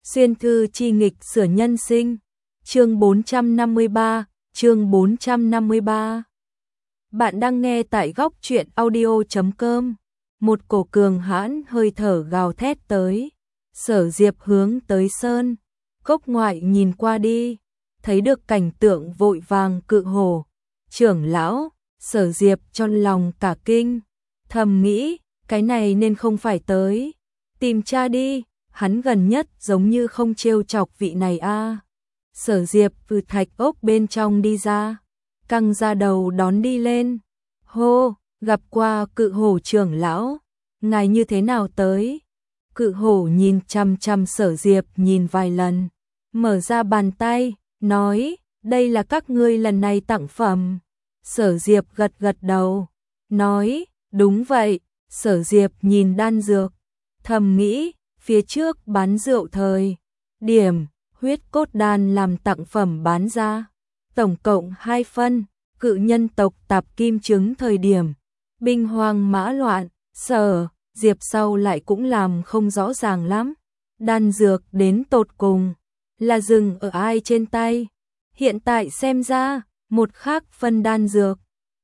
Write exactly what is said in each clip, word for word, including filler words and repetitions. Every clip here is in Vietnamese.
Xuyên thư chi nghịch sửa nhân sinh. Chương bốn trăm năm mươi ba, chương bốn trăm năm mươi ba. Bạn đang nghe tại góc truyện audio chấm com. Một cổ cường hãn hơi thở gào thét tới. Sở Diệp hướng tới sơn cốc ngoại nhìn qua đi, thấy được cảnh tượng vội vàng cự hổ. Trưởng lão, Sở Diệp trong lòng cả kinh, thầm nghĩ, cái này nên không phải tới tìm cha đi, hắn gần nhất giống như không trêu chọc vị này a. À. Sở Diệp từ thạch ốc bên trong đi ra, căng ra đầu đón đi lên. Hô, gặp qua cự hổ trưởng lão, ngài như thế nào tới? Cự hổ nhìn chăm chăm Sở Diệp nhìn vài lần, mở ra bàn tay, nói, đây là các ngươi lần này tặng phẩm. Sở Diệp gật gật đầu, nói, đúng vậy. Sở Diệp nhìn đan dược, thầm nghĩ, phía trước bán rượu thời điểm, huyết cốt đan làm tặng phẩm bán ra, tổng cộng hai phân, cự nhân tộc tạp kim trứng thời điểm, binh hoang mã loạn, Sở Diệp sau lại cũng làm không rõ ràng lắm. Đan dược đến tột cùng là dừng ở ai trên tay? Hiện tại xem ra, một khác phân đan dược,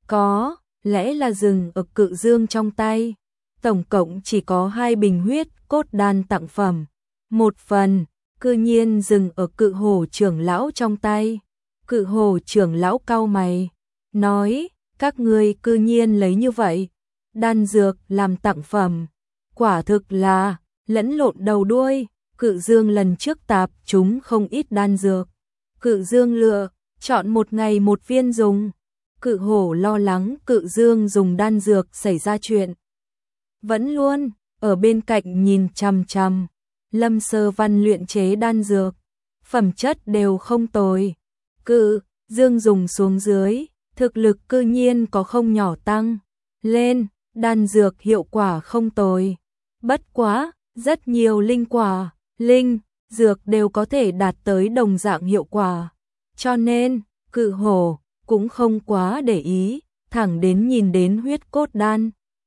có lẽ là dừng ở cự dương trong tay. Tổng cộng chỉ có hai bình huyết cốt đan tặng phẩm, một phần cư nhiên dừng ở cự hổ trưởng lão trong tay. Cự hổ trưởng lão cau mày, nói, các ngươi cư nhiên lấy như vậy đan dược làm tặng phẩm, quả thực là lẫn lộn đầu đuôi. Cự dương lần trước tạp chúng không ít đan dược, cự dương lựa chọn một ngày một viên dùng. Cự hổ lo lắng cự dương dùng đan dược xảy ra chuyện, vẫn luôn ở bên cạnh nhìn chằm chằm. Lâm Sơ Văn luyện chế đan dược, phẩm chất đều không tồi. Cự dương dùng xuống dưới, thực lực cư nhiên có không nhỏ tăng lên. Đan dược hiệu quả không tồi, bất quá rất nhiều linh quả, linh dược đều có thể đạt tới đồng dạng hiệu quả, cho nên cự hổ cũng không quá để ý. Thẳng đến nhìn đến huyết cốt đan,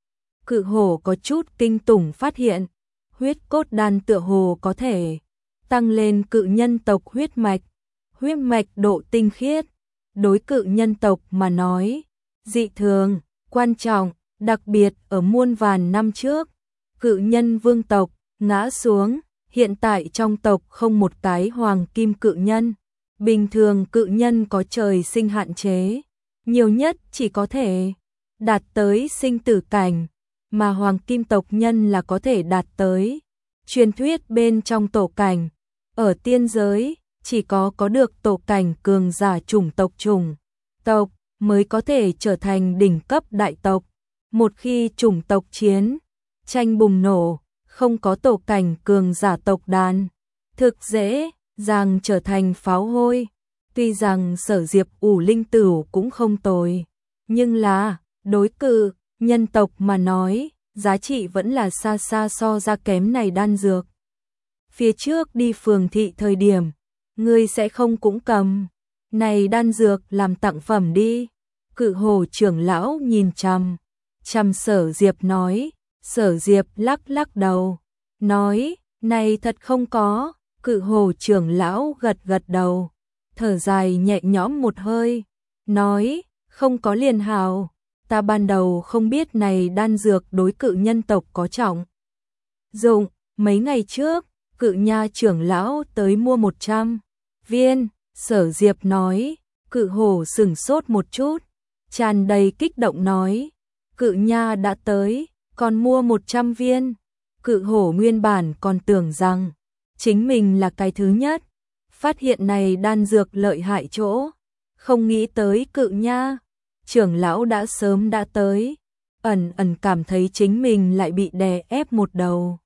cự hổ có chút kinh tủng phát hiện, huyết cốt đan tựa hồ có thể tăng lên cự nhân tộc huyết mạch, huyết mạch độ tinh khiết, đối cự nhân tộc mà nói, dị thường quan trọng, đặc biệt ở muôn vàn năm trước, cự nhân vương tộc ngã xuống, hiện tại trong tộc không một cái hoàng kim cự nhân. Bình thường cự nhân có trời sinh hạn chế, nhiều nhất chỉ có thể đạt tới sinh tử cảnh, mà hoàng kim tộc nhân là có thể đạt tới truyền thuyết bên trong tổ cảnh. Ở tiên giới, chỉ có có được tổ cảnh cường giả chủng tộc chủng tộc mới có thể trở thành đỉnh cấp đại tộc. Một khi chủng tộc chiến tranh bùng nổ, không có tổ cảnh cường giả tộc đàn, thực dễ dàng trở thành pháo hôi. Tuy rằng Sở Diệp ủ linh tửu cũng không tồi, nhưng là đối cự nhân tộc mà nói, giá trị vẫn là xa xa so ra kém này đan dược. Phía trước đi phường thị thời điểm, ngươi sẽ không cũng cầm này đan dược làm tặng phẩm đi. Cự hổ trưởng lão nhìn chằm chằm Sở Diệp nói. Sở Diệp lắc lắc đầu, nói, này thật không có. Cự hổ trưởng lão gật gật đầu, thở dài nhẹ nhõm một hơi, nói, không có liền hào, ta ban đầu không biết này đan dược đối cự nhân tộc có trọng dụng. Mấy ngày trước, cự nha trưởng lão tới mua một trăm viên. Sở Diệp nói. Cự hổ sửng sốt một chút, tràn đầy kích động nói, cự nha đã tới, còn mua một trăm viên. Cự hổ nguyên bản còn tưởng rằng chính mình là cái thứ nhất phát hiện này đan dược lợi hại chỗ, không nghĩ tới cự nha trưởng lão đã sớm đã tới, ẩn ẩn cảm thấy chính mình lại bị đè ép một đầu.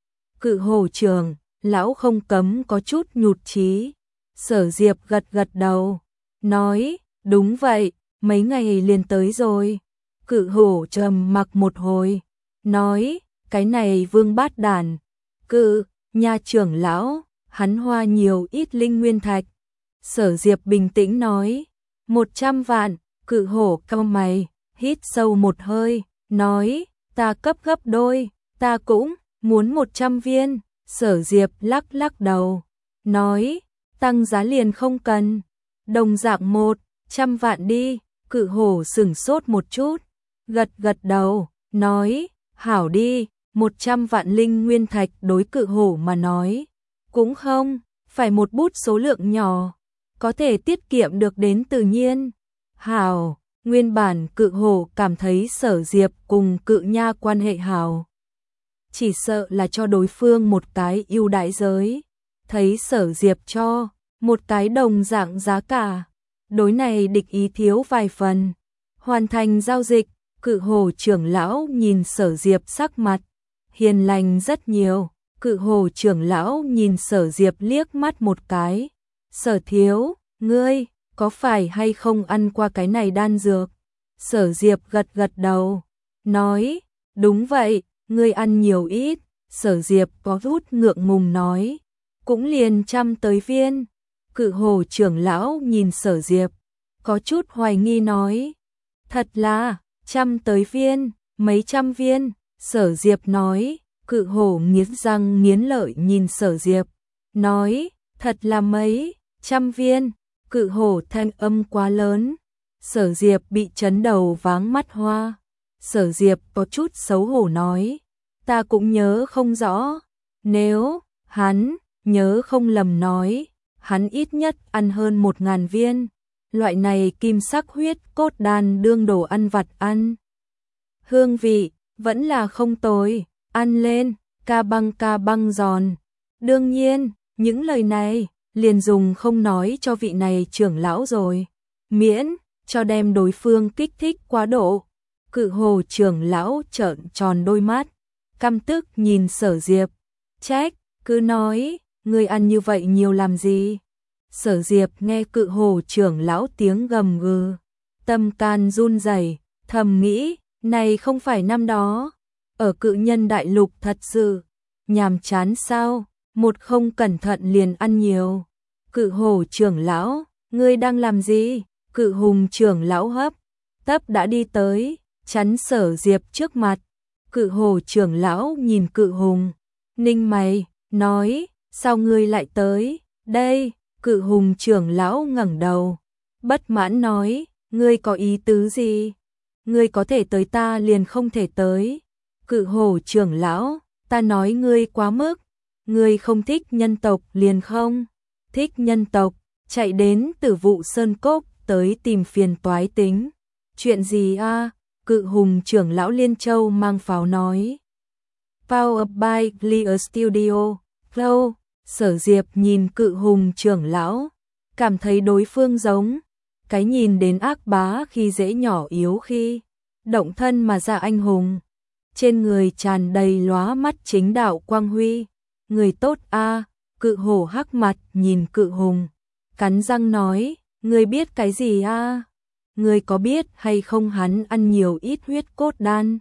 Cự hổ trưởng lão không cấm có chút nhụt chí. Sở Diệp gật gật đầu, nói, đúng vậy, mấy ngày liền tới rồi. Cự hổ trầm mặc một hồi, nói, cái này vương bát đàn, cự nha trưởng lão, hắn hoa nhiều ít linh nguyên thạch. Sở Diệp bình tĩnh nói, một trăm vạn. Cự hổ cau mày, hít sâu một hơi, nói, ta cấp gấp đôi, ta cũng muốn một trăm viên. Sở Diệp lắc lắc đầu, nói, tăng giá liền không cần, đồng dạng một trăm vạn đi. Cự hổ sửng sốt một chút, gật gật đầu, nói, hảo đi. Một trăm vạn linh nguyên thạch đối cự hổ mà nói, cũng không phải một bút số lượng nhỏ, có thể tiết kiệm được đến tự nhiên. Hảo, nguyên bản cự hổ cảm thấy Sở Diệp cùng cự nha quan hệ hảo, chỉ sợ là cho đối phương một cái ưu đãi giới, thấy Sở Diệp cho một cái đồng dạng giá cả, đối này địch ý thiếu vài phần. Hoàn thành giao dịch, cự hổ trưởng lão nhìn Sở Diệp sắc mặt hiền lành rất nhiều. Cự hổ trưởng lão nhìn Sở Diệp liếc mắt một cái, Sở thiếu, ngươi có phải hay không ăn qua cái này đan dược? Sở Diệp gật gật đầu, nói, đúng vậy, ngươi ăn nhiều ít. Sở Diệp có rút ngượng ngùng nói, cũng liền trăm tới viên. Cự hổ trưởng lão nhìn Sở Diệp, có chút hoài nghi nói, thật là trăm tới viên, mấy trăm viên. Sở Diệp nói, cự hổ nghiến răng nghiến lợi nhìn Sở Diệp, nói, thật là mấy trăm viên. Cự hổ thanh âm quá lớn, Sở Diệp bị chấn đầu váng mắt hoa. Sở Diệp có chút xấu hổ nói, ta cũng nhớ không rõ, nếu hắn nhớ không lầm nói, hắn ít nhất ăn hơn một ngàn viên. Loại này kim sắc huyết cốt đan đương đồ ăn vặt ăn, hương vị vẫn là không tồi, ăn lên ca băng ca băng giòn. Đương nhiên, những lời này liền dùng không nói cho vị này trưởng lão rồi, miễn cho đem đối phương kích thích quá độ. Cự hổ trưởng lão trợn tròn đôi mắt, căm tức nhìn Sở Diệp, trách, cứ nói, ngươi ăn như vậy nhiều làm gì? Sở Diệp nghe cự hổ trưởng lão tiếng gầm gừ, tâm can run rẩy, thầm nghĩ, này không phải năm đó ở Cự Nhân Đại Lục thật sự nhàm chán sao, một không cẩn thận liền ăn nhiều. Cự hổ trưởng lão, ngươi đang làm gì? Cự hùng trưởng lão hấp tấp đã đi tới, chắn Sở Diệp trước mặt. Cự hổ trưởng lão nhìn cự hùng, ninh mày, nói, sao ngươi lại tới đây? Cự hùng trưởng lão ngẩng đầu, bất mãn nói, ngươi có ý tứ gì? Ngươi có thể tới ta liền không thể tới. Cự hổ trưởng lão, ta nói ngươi quá mức, ngươi không thích nhân tộc liền không thích nhân tộc, chạy đến Tử Vụ Sơn Cốc tới tìm phiền toái tính. Chuyện gì a? Cự hùng trưởng lão Liên Châu mang pháo nói. Power by Clear Studio, Flow. Sở Diệp nhìn cự hùng trưởng lão, cảm thấy đối phương giống cái nhìn đến ác bá khi dễ nhỏ yếu khi động thân mà ra anh hùng, trên người tràn đầy lóa mắt chính đạo quang huy. Người tốt a. Cự hổ hắc mặt nhìn cự hùng, cắn răng nói, ngươi biết cái gì a? Ngươi có biết hay không hắn ăn nhiều ít huyết cốt đan?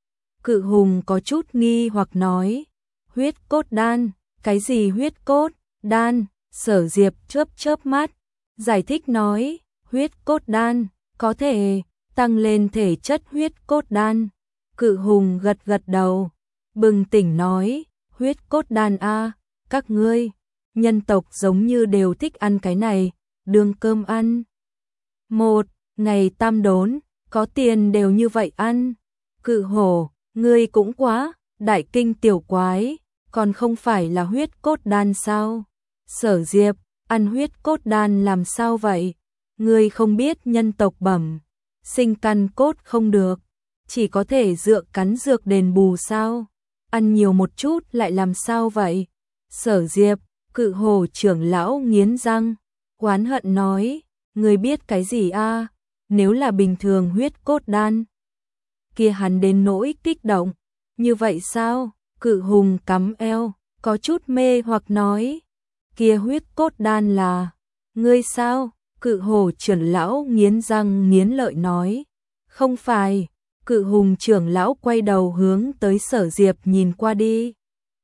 Cự hùng có chút nghi hoặc nói, huyết cốt đan? Cái gì huyết cốt đan? Sở Diệp chớp chớp mắt, giải thích nói, huyết cốt đan có thể tăng lên thể chất huyết cốt đan. Cự hùng gật gật đầu, bừng tỉnh nói, huyết cốt đan a, các ngươi nhân tộc giống như đều thích ăn cái này, đương cơm ăn. Một ngày tam đốn, có tiền đều như vậy ăn. Cự hổ, ngươi cũng quá đại kinh tiểu quái, còn không phải là huyết cốt đan sao? Sở Diệp, ăn huyết cốt đan làm sao vậy? Ngươi không biết nhân tộc bẩm sinh căn cốt không được, chỉ có thể dựa cắn dược đền bù sao? Ăn nhiều một chút lại làm sao vậy? Sở Diệp, cự hổ trưởng lão nghiến răng, oán hận nói, ngươi biết cái gì a? Nếu là bình thường huyết cốt đan, kia hắn đến nỗi kích động, như vậy sao? Cự hùng cắm eo, có chút mê hoặc nói, kia huyết cốt đan là, ngươi sao? Cự hổ trưởng lão nghiến răng nghiến lợi nói, không phải. Cự hùng trưởng lão quay đầu hướng tới Sở Diệp nhìn qua đi,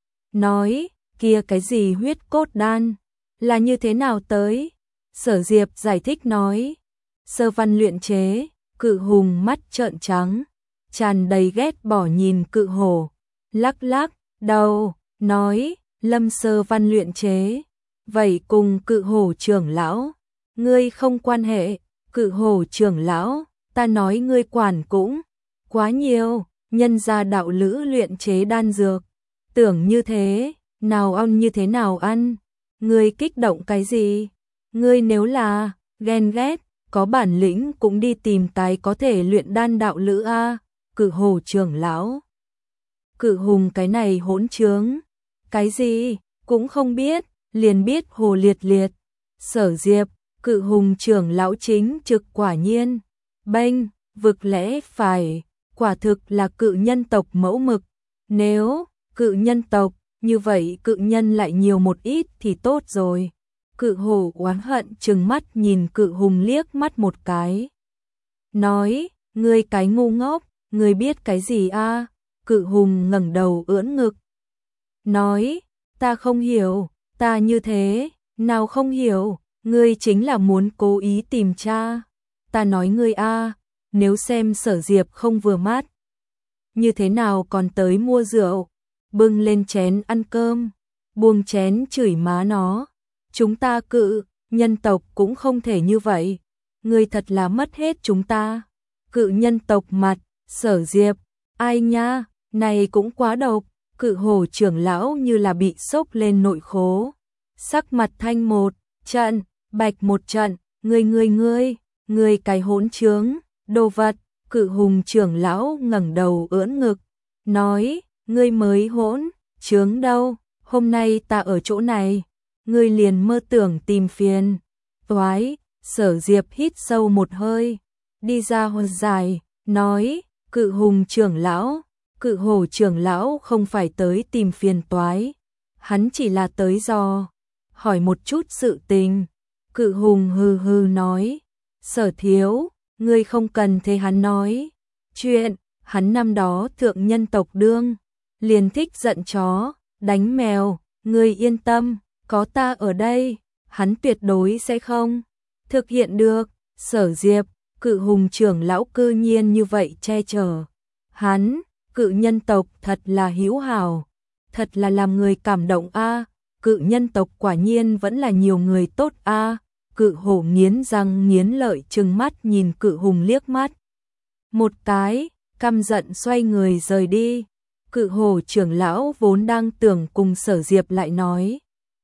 nói, kia cái gì huyết cốt đan, là như thế nào tới? Sở Diệp giải thích nói, sơ văn luyện chế. Cự hùng mắt trợn trắng, tràn đầy ghét bỏ nhìn cự hổ, lắc lắc đầu, nói, Lâm Sơ Văn luyện chế. Vậy cùng Cự Hổ trưởng lão, ngươi không quan hệ. Cự Hổ trưởng lão, ta nói ngươi quản cũng quá nhiều, nhân gia đạo lữ luyện chế đan dược. Tưởng như thế, nào ăn như thế nào ăn? Ngươi kích động cái gì? Ngươi nếu là ghen ghét, có bản lĩnh cũng đi tìm cái có thể luyện đan đạo lữ a. Cự Hổ trưởng lão. Cự Hùng cái này hỗn trướng. Cái gì? Cũng không biết, liền biết Hồ Liệt Liệt. Sở Diệp, Cự Hùng trưởng lão chính trực quả nhiên. Bênh, vực lẽ phải, quả thực là cự nhân tộc mẫu mực. Nếu cự nhân tộc, như vậy cự nhân lại nhiều một ít thì tốt rồi. Cự Hổ oán hận trừng mắt nhìn Cự Hùng liếc mắt một cái. Nói, ngươi cái ngu ngốc, ngươi biết cái gì a? Cự Hùng ngẩng đầu ưỡn ngực. Nói, ta không hiểu, ta như thế, nào không hiểu, ngươi chính là muốn cố ý tìm cha. Ta nói ngươi a, nếu xem Sở Diệp không vừa mắt, như thế nào còn tới mua rượu, bưng lên chén ăn cơm, buông chén chửi má nó. Chúng ta cự nhân tộc cũng không thể như vậy, ngươi thật là mất hết chúng ta. Cự nhân tộc mặt, Sở Diệp, ai nha, này cũng quá độc. Cự Hổ trưởng lão như là bị sốc lên nội khố, sắc mặt thanh một trận, bạch một trận, ngươi ngươi ngươi, ngươi cái hỗn trướng, đồ vật. Cự Hùng trưởng lão ngẩng đầu ưỡn ngực, nói, ngươi mới hỗn trướng đâu, hôm nay ta ở chỗ này, ngươi liền mơ tưởng tìm phiền. Toái, Sở Diệp hít sâu một hơi, đi ra hồi dài, nói, Cự Hùng trưởng lão, Cự Hổ trưởng lão không phải tới tìm phiền toái, hắn chỉ là tới dò hỏi một chút sự tình. Cự Hùng hừ hừ nói, Sở thiếu, ngươi không cần thế hắn nói chuyện, hắn năm đó thượng nhân tộc đương, liền thích giận chó, đánh mèo, ngươi yên tâm, có ta ở đây, hắn tuyệt đối sẽ không thực hiện được. Sở Diệp, Cự Hùng trưởng lão cư nhiên như vậy che chở hắn. Cự nhân tộc thật là hữu hảo, thật là làm người cảm động a. Cự nhân tộc quả nhiên vẫn là nhiều người tốt a. Cự Hổ nghiến răng nghiến lợi trừng mắt nhìn Cự Hùng liếc mắt một cái, căm giận xoay người rời đi. Cự Hổ trưởng lão vốn đang tưởng cùng Sở Diệp lại nói,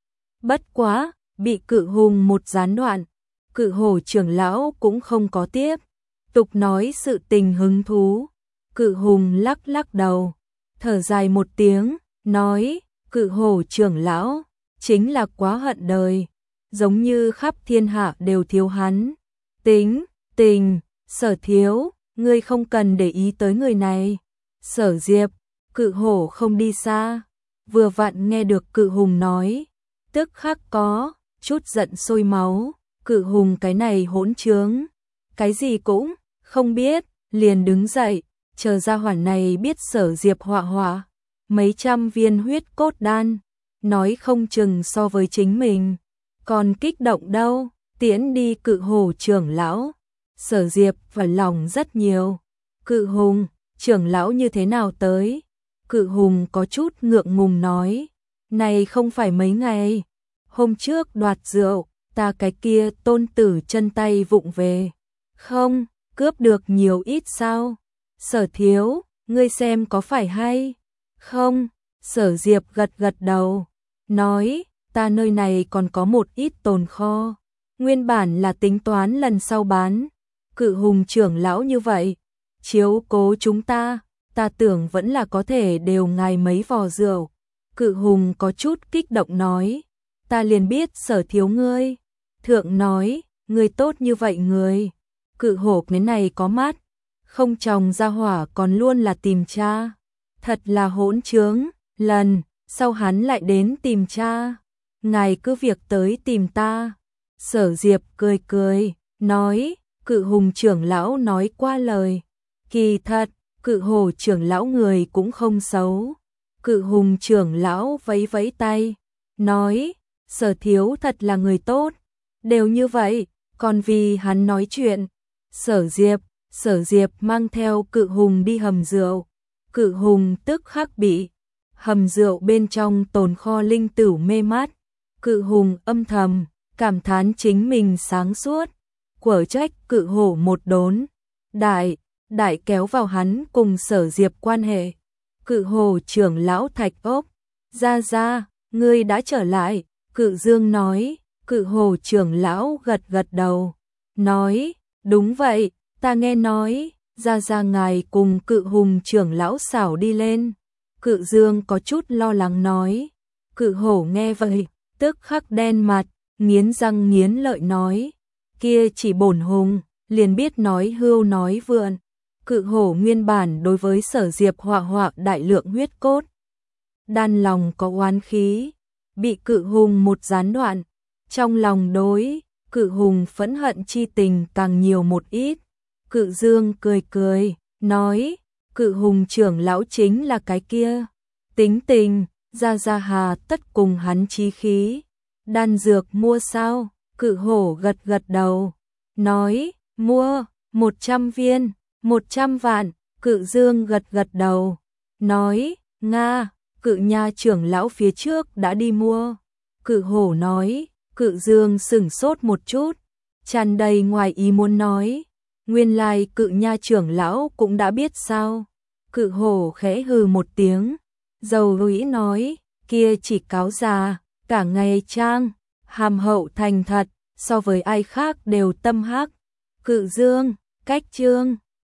bất quá bị Cự Hùng một gián đoạn. Cự Hổ trưởng lão cũng không có tiếp tục nói sự tình hứng thú. Cự Hùng lắc lắc đầu, thở dài một tiếng, nói, Cự Hổ trưởng lão, chính là quá hận đời, giống như khắp thiên hạ đều thiếu hắn. Tính, tình, Sở thiếu, ngươi không cần để ý tới người này. Sở Diệp, Cự Hổ không đi xa, vừa vặn nghe được Cự Hùng nói, tức khắc có chút giận sôi máu. Cự Hùng cái này hỗn trướng, cái gì cũng không biết, liền đứng dậy, chờ ra hỏa này biết Sở Diệp họa họa mấy trăm viên huyết cốt đan, nói không chừng so với chính mình còn kích động đâu. Tiễn đi Cự Hổ trưởng lão, Sở Diệp phải lòng rất nhiều. Cự Hùng trưởng lão như thế nào tới? Cự Hùng có chút ngượng ngùng nói, này không phải mấy ngày hôm trước đoạt rượu, ta cái kia tôn tử chân tay vụng về, không cướp được nhiều ít sao? Sở thiếu, ngươi xem có phải hay không? Sở Diệp gật gật đầu, nói, ta nơi này còn có một ít tồn kho, nguyên bản là tính toán lần sau bán. Cự Hùng trưởng lão như vậy chiếu cố chúng ta, ta tưởng vẫn là có thể đều ngài mấy vò rượu. Cự Hùng có chút kích động nói, ta liền biết Sở thiếu ngươi. Thượng nói, ngươi tốt như vậy người. Cự Hổ cái này có mắt không tròng ra hỏa còn luôn là tìm cha, thật là hỗn trướng. Lần sau hắn lại đến tìm cha, ngài cứ việc tới tìm ta. Sở Diệp cười cười, nói, Cự Hùng trưởng lão nói qua lời, kỳ thật, Cự Hổ trưởng lão người cũng không xấu. Cự Hùng trưởng lão vẫy vẫy tay, nói, Sở thiếu thật là người tốt, đều như vậy, còn vì hắn nói chuyện. Sở Diệp, Sở Diệp mang theo Cự Hùng đi hầm rượu, Cự Hùng tức khắc bị hầm rượu bên trong tồn kho linh tửu mê mát. Cự hùng âm thầm, cảm thán chính mình sáng suốt, quở trách cự hổ một đốn. Đại, đại kéo vào hắn cùng Sở Diệp quan hệ. Cự hổ trưởng lão Thạch Ốc, ra ra, ngươi đã trở lại, Cự Dương nói. Cự hổ trưởng lão gật gật đầu, nói, đúng vậy, ta nghe nói, ra ra ngài cùng Cự hùng trưởng lão xảo đi lên. Cự Dương có chút lo lắng nói. Cự hổ nghe vậy, tức khắc đen mặt, nghiến răng nghiến lợi nói, kia chỉ bổn hùng, liền biết nói hưu nói vượn. Cự hổ nguyên bản đối với Sở Diệp họa họa đại lượng huyết cốt, đan lòng có oán khí, bị Cự hùng một gián đoạn, trong lòng đối Cự hùng phẫn hận chi tình càng nhiều một ít. Cự Dương cười cười, nói, Cự hùng trưởng lão chính là cái kia, tính tình, ra ra hà tất cùng hắn chí khí. Đan dược mua sao? Cự hổ gật gật đầu, nói, mua, một trăm viên, một trăm vạn. Cự Dương gật gật đầu, nói, Nga, Cự nha trưởng lão phía trước đã đi mua. Cự hổ nói. Cự Dương sửng sốt một chút, tràn đầy ngoài ý muốn nói, nguyên lai Cự nha trưởng lão cũng đã biết sao. Cự hổ khẽ hừ một tiếng, dầu rũi nói, kia chỉ cáo già, cả ngày trang, hàm hậu thành thật, so với ai khác đều tâm hắc. Cự Dương, cách chương